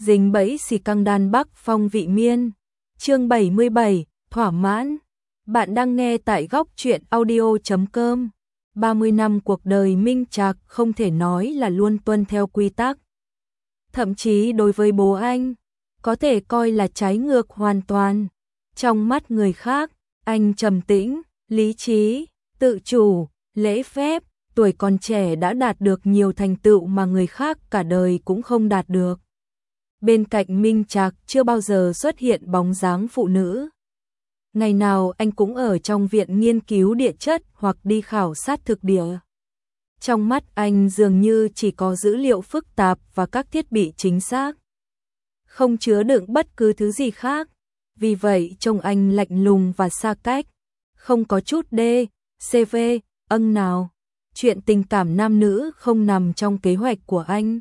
dính bẫy xì căng đan Bắc Phong vị miên. Chương 77, thỏa mãn. Bạn đang nghe tại góc truyện audio.com. 30 năm cuộc đời Minh Trạc không thể nói là luôn tuân theo quy tắc. Thậm chí đối với bố anh, có thể coi là trái ngược hoàn toàn. Trong mắt người khác, anh trầm tĩnh, lý trí, tự chủ, lễ phép, tuổi còn trẻ đã đạt được nhiều thành tựu mà người khác cả đời cũng không đạt được. Bên cạnh Minh Trạc chưa bao giờ xuất hiện bóng dáng phụ nữ. Ngày nào anh cũng ở trong viện nghiên cứu địa chất hoặc đi khảo sát thực địa. Trong mắt anh dường như chỉ có dữ liệu phức tạp và các thiết bị chính xác, không chứa đựng bất cứ thứ gì khác. Vì vậy trông anh lạnh lùng và xa cách, không có chút CV nào. Chuyện tình cảm nam nữ không nằm trong kế hoạch của anh.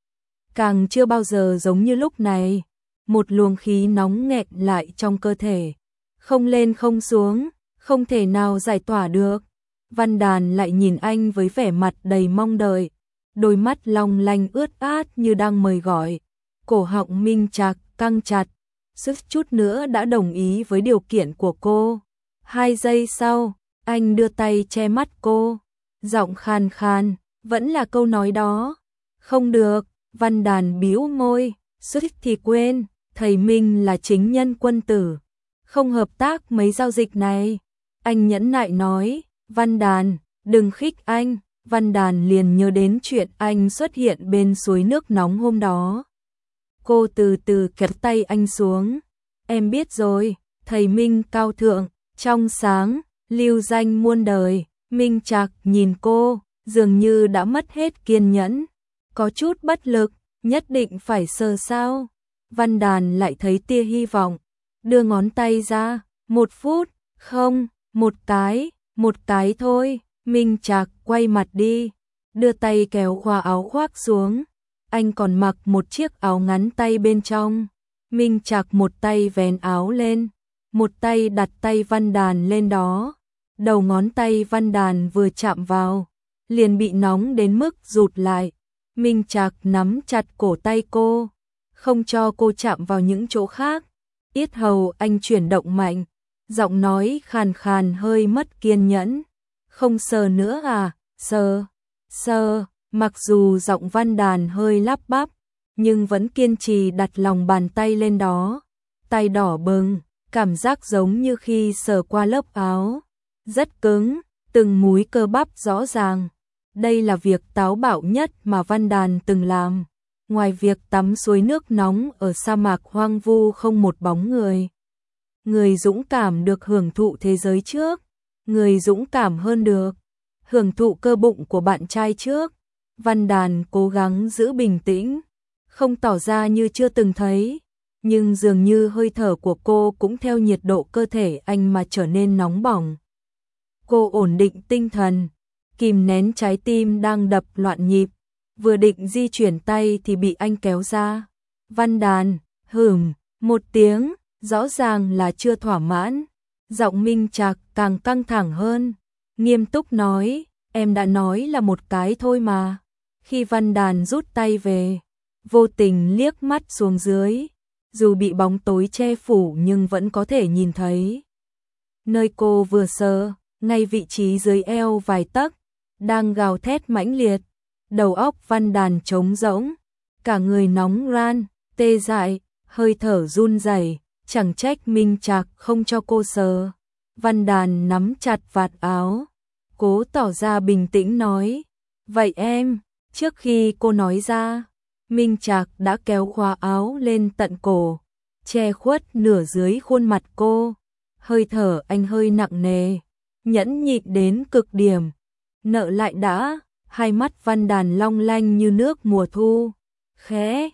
Càng chưa bao giờ giống như lúc này, một luồng khí nóng nghẹn lại trong cơ thể, không lên không xuống, không thể nào giải tỏa được. Văn Đàn lại nhìn anh với vẻ mặt đầy mong đợi, đôi mắt long lanh ướt át như đang mời gọi. Cổ họng Minh Trạc căng chặt, suýt chút nữa đã đồng ý với điều kiện của cô. 2 giây sau, anh đưa tay che mắt cô, giọng khàn khàn, vẫn là câu nói đó. Không được. Văn Đàn bĩu môi, suýt thì quên, thầy Minh là chính nhân quân tử, không hợp tác mấy giao dịch này. Anh nhẫn nại nói, Văn Đàn, đừng khích anh. Văn Đàn liền nhớ đến chuyện anh xuất hiện bên suối nước nóng hôm đó. Cô từ từ kéo tay anh xuống. Em biết rồi, thầy Minh cao thượng, trong sáng, lưu danh muôn đời. Minh Trạc nhìn cô, dường như đã mất hết kiên nhẫn, có chút bất lực, nhất định phải sờ sao. Văn Đàn lại thấy tia hy vọng, đưa ngón tay ra. 1 phút, không, một cái thôi. Minh Trạc quay mặt đi, đưa tay kéo khóa áo khoác xuống. Anh còn mặc một chiếc áo ngắn tay bên trong. Minh Trạc một tay vén áo lên, một tay đặt tay Văn Đàn lên đó. Đầu ngón tay Văn Đàn vừa chạm vào, liền bị nóng đến mức rụt lại. Minh Trạc nắm chặt cổ tay cô, không cho cô chạm vào những chỗ khác. Yết hầu anh chuyển động mạnh, giọng nói khàn khàn hơi mất kiên nhẫn. Không sờ nữa à? Sờ. Mặc dù giọng Văn Đàn hơi lắp bắp, nhưng vẫn kiên trì đặt lòng bàn tay lên đó. Tay đỏ bừng, cảm giác giống như khi sờ qua lớp áo. Rất cứng, từng múi cơ bắp rõ ràng. Đây là việc táo bạo nhất mà Văn Đàn từng làm. Ngoài việc tắm suối nước nóng ở sa mạc hoang vu không một bóng người. Người dũng cảm được hưởng thụ thế giới trước. Người dũng cảm hơn được hưởng thụ cơ bụng của bạn trai trước. Văn Đàn cố gắng giữ bình tĩnh, không tỏ ra như chưa từng thấy. Nhưng dường như hơi thở của cô cũng theo nhiệt độ cơ thể anh mà trở nên nóng bỏng. Cô ổn định tinh thần, kìm nén trái tim đang đập loạn nhịp, vừa định di chuyển tay thì bị anh kéo ra. Văn Đàn, một tiếng, rõ ràng là chưa thỏa mãn. Giọng Minh Trạc càng căng thẳng hơn, nghiêm túc nói, em đã nói là một cái thôi mà. Khi Văn Đàn rút tay về, vô tình liếc mắt xuống dưới, dù bị bóng tối che phủ nhưng vẫn có thể nhìn thấy. Nơi cô vừa sờ, ngay vị trí dưới eo vài tấc, đang gào thét mãnh liệt. Đầu óc Văn Đàn trống rỗng, cả người nóng ran, tê dại, hơi thở run rẩy. Chẳng trách Minh Trạc không cho cô sờ. Văn Đàn nắm chặt vạt áo, cố tỏ ra bình tĩnh nói, vậy em. Trước khi cô nói ra, Minh Trạc đã kéo khóa áo lên tận cổ, che khuất nửa dưới khuôn mặt cô. Hơi thở anh hơi nặng nề, nhẫn nhịn đến cực điểm. Nợ lại đã. Hai mắt Văn Đàn long lanh như nước mùa thu. Khẽ,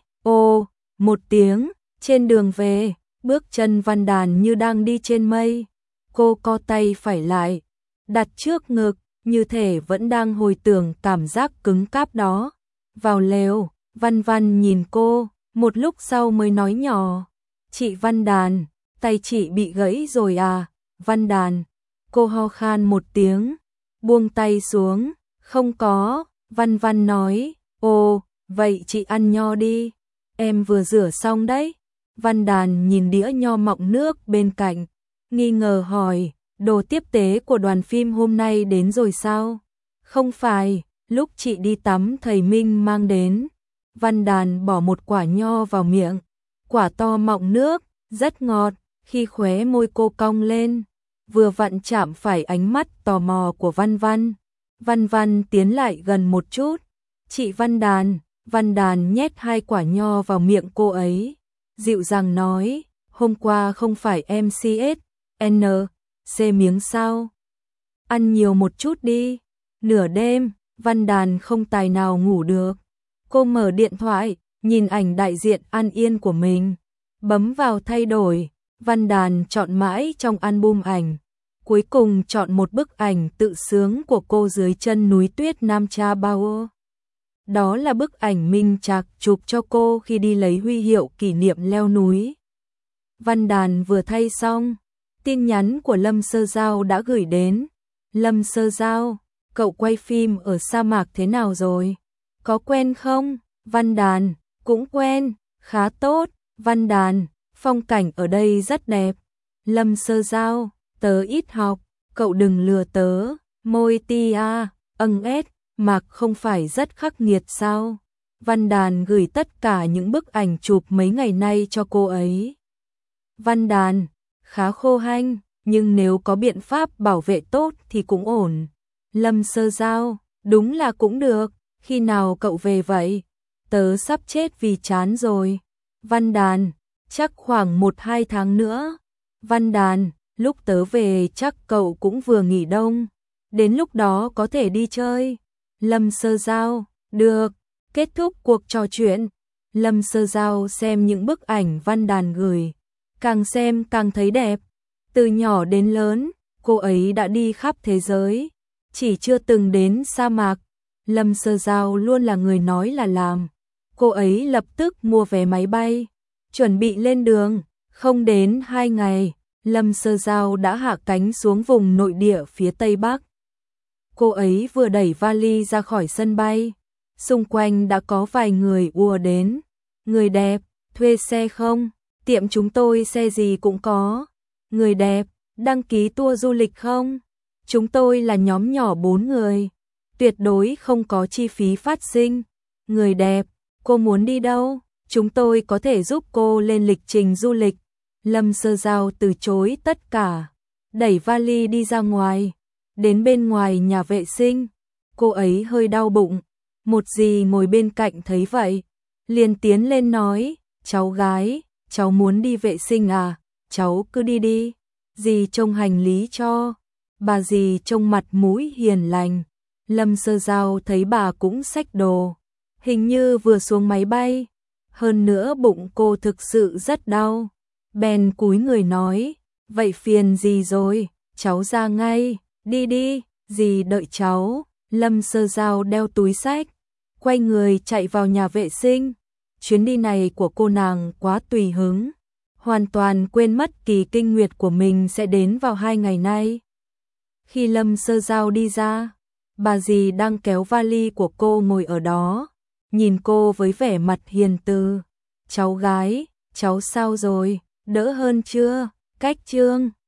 một tiếng, trên đường về, bước chân Văn Đàn như đang đi trên mây. Cô co tay phải lại, đặt trước ngực, như thể vẫn đang hồi tưởng cảm giác cứng cáp đó. Vào lều, Văn Văn nhìn cô, một lúc sau mới nói nhỏ, chị Văn Đàn, tay chị bị gãy rồi à? Văn Đàn, cô ho khan một tiếng, buông tay xuống. Không có. Văn Văn nói, vậy chị ăn nho đi. Em vừa rửa xong đấy. Văn Đàn nhìn đĩa nho mọng nước bên cạnh, nghi ngờ hỏi, đồ tiếp tế của đoàn phim hôm nay đến rồi sao? Không phải, lúc chị đi tắm thầy Minh mang đến. Văn Đàn bỏ một quả nho vào miệng, quả to mọng nước, rất ngọt, khi khóe môi cô cong lên, vừa vặn chạm phải ánh mắt tò mò của Văn Văn. Văn Văn tiến lại gần một chút, chị Văn Đàn nhét 2 quả nho vào miệng cô ấy, dịu dàng nói, hôm qua không phải em CSNC miếng sao? Ăn nhiều một chút đi. Nửa đêm, Văn Đàn không tài nào ngủ được. Cô mở điện thoại, nhìn ảnh đại diện An Yên của mình, bấm vào thay đổi. Văn Đàn chọn mãi trong album ảnh, cuối cùng chọn một bức ảnh tự sướng của cô dưới chân núi tuyết Nam Cha Bao. Đó là bức ảnh Minh Trạc chụp cho cô khi đi lấy huy hiệu kỷ niệm leo núi. Văn Đàn vừa thay xong, tin nhắn của Lâm Sơ Giao đã gửi đến. Lâm Sơ Giao, cậu quay phim ở sa mạc thế nào rồi? Có quen không? Văn Đàn, cũng quen, khá tốt. Văn Đàn, phong cảnh ở đây rất đẹp. Lâm Sơ Giao, tớ ít học, cậu đừng lừa tớ. Môi tia, ếch, mạc không phải rất khắc nghiệt sao? Văn Đàn gửi tất cả những bức ảnh chụp mấy ngày nay cho cô ấy. Văn Đàn, khá khô hanh, nhưng nếu có biện pháp bảo vệ tốt thì cũng ổn. Lâm Sơ Giao, đúng là cũng được, khi nào cậu về vậy? Tớ sắp chết vì chán rồi. Văn Đàn, chắc khoảng 1-2 tháng nữa. Văn Đàn, lúc tớ về chắc cậu cũng vừa nghỉ đông, đến lúc đó có thể đi chơi. Lâm Sơ Giao, được. Kết thúc cuộc trò chuyện, Lâm Sơ Giao xem những bức ảnh Văn Đàn gửi, càng xem càng thấy đẹp. Từ nhỏ đến lớn, cô ấy đã đi khắp thế giới, chỉ chưa từng đến sa mạc. Lâm Sơ Giao luôn là người nói là làm. Cô ấy lập tức mua vé máy bay, chuẩn bị lên đường. Không đến 2 ngày, Lâm Sơ Giao đã hạ cánh xuống vùng nội địa phía Tây Bắc. Cô ấy vừa đẩy vali ra khỏi sân bay, xung quanh đã có vài người ùa đến. Người đẹp, thuê xe không? Tiệm chúng tôi xe gì cũng có. Người đẹp, đăng ký tour du lịch không? Chúng tôi là nhóm nhỏ 4 người, tuyệt đối không có chi phí phát sinh. Người đẹp, cô muốn đi đâu? Chúng tôi có thể giúp cô lên lịch trình du lịch. Lâm Sơ Giao từ chối tất cả, đẩy vali đi ra ngoài. Đến bên ngoài nhà vệ sinh, cô ấy hơi đau bụng. Một dì ngồi bên cạnh thấy vậy, liền tiến lên nói, cháu gái, cháu muốn đi vệ sinh à? Cháu cứ đi đi, dì trông hành lý cho. Bà dì trông mặt mũi hiền lành. Lâm Sơ Giao thấy bà cũng xách đồ, hình như vừa xuống máy bay. Hơn nữa bụng cô thực sự rất đau, bèn cúi người nói, vậy phiền dì rồi, cháu ra ngay. Đi đi, dì đợi cháu. Lâm Sơ Giao đeo túi xách, quay người chạy vào nhà vệ sinh. Chuyến đi này của cô nàng quá tùy hứng, hoàn toàn quên mất kỳ kinh nguyệt của mình sẽ đến vào 2 ngày nay. Khi Lâm Sơ Giao đi ra, bà dì đang kéo vali của cô ngồi ở đó, nhìn cô với vẻ mặt hiền từ. Cháu gái, cháu sao rồi, đỡ hơn chưa? Cách chương